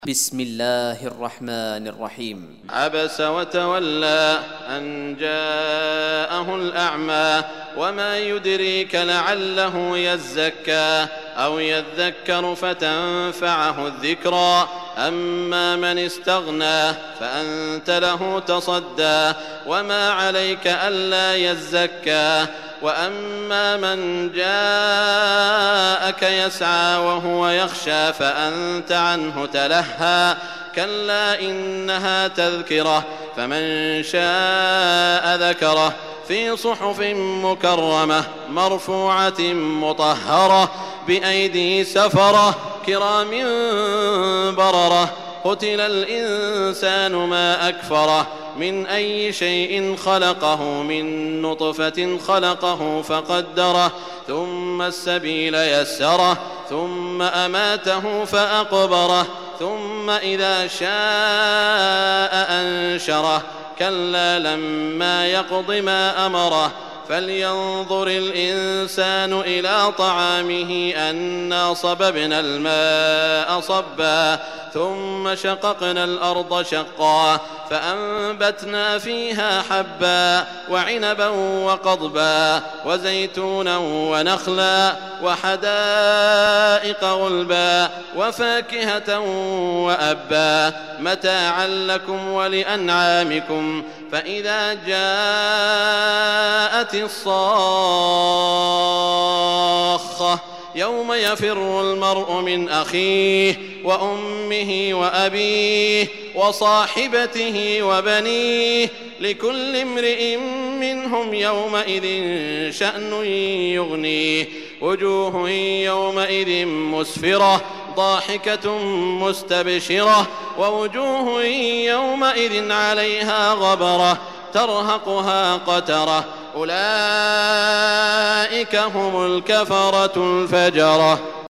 بسم الله الرحمن الرحيم. عبس وتولى أن جاءه الأعمى وما يدريك لعله يزكى أو يذكر فتنفعه الذكرى أما من استغنى فأنت له تصدى وما عليك ألا يزكى وأما من جاءك يسعى وهو يخشى فأنت عنه تلهى كلا إنها تذكرة فمن شاء ذكره في صحف مكرمة مرفوعة مطهرة بأيدي سفرة كرام بررة قتل الإنسان ما أكفره من أي شيء خلقه من نطفة خلقه فقدره ثم السبيل يسره ثم أماته فأقبره ثم إذا شاء أنشره كلا لما يقض ما أمره فلينظر الإنسان إلى طعامه أنا صببنا الماء صبا ثم شققنا الأرض شقا فأنبتنا فيها حبا وعنبا وقضبا وزيتونا ونخلا وحدائق غلبا وفاكهة وأبا متاعا لكم ولأنعامكم فإذا جاءت الصاخة يوم يفر المرء من أخيه وأمه وأبيه وصاحبته وبنيه لكل امرئ منهم يومئذ شأن يغنيه وجوه يومئذ مسفرة ضاحكة مستبشرة ووجوه يومئذ عليها غبرة ترهقها قترة أولئك هم الكفرة الفجرة.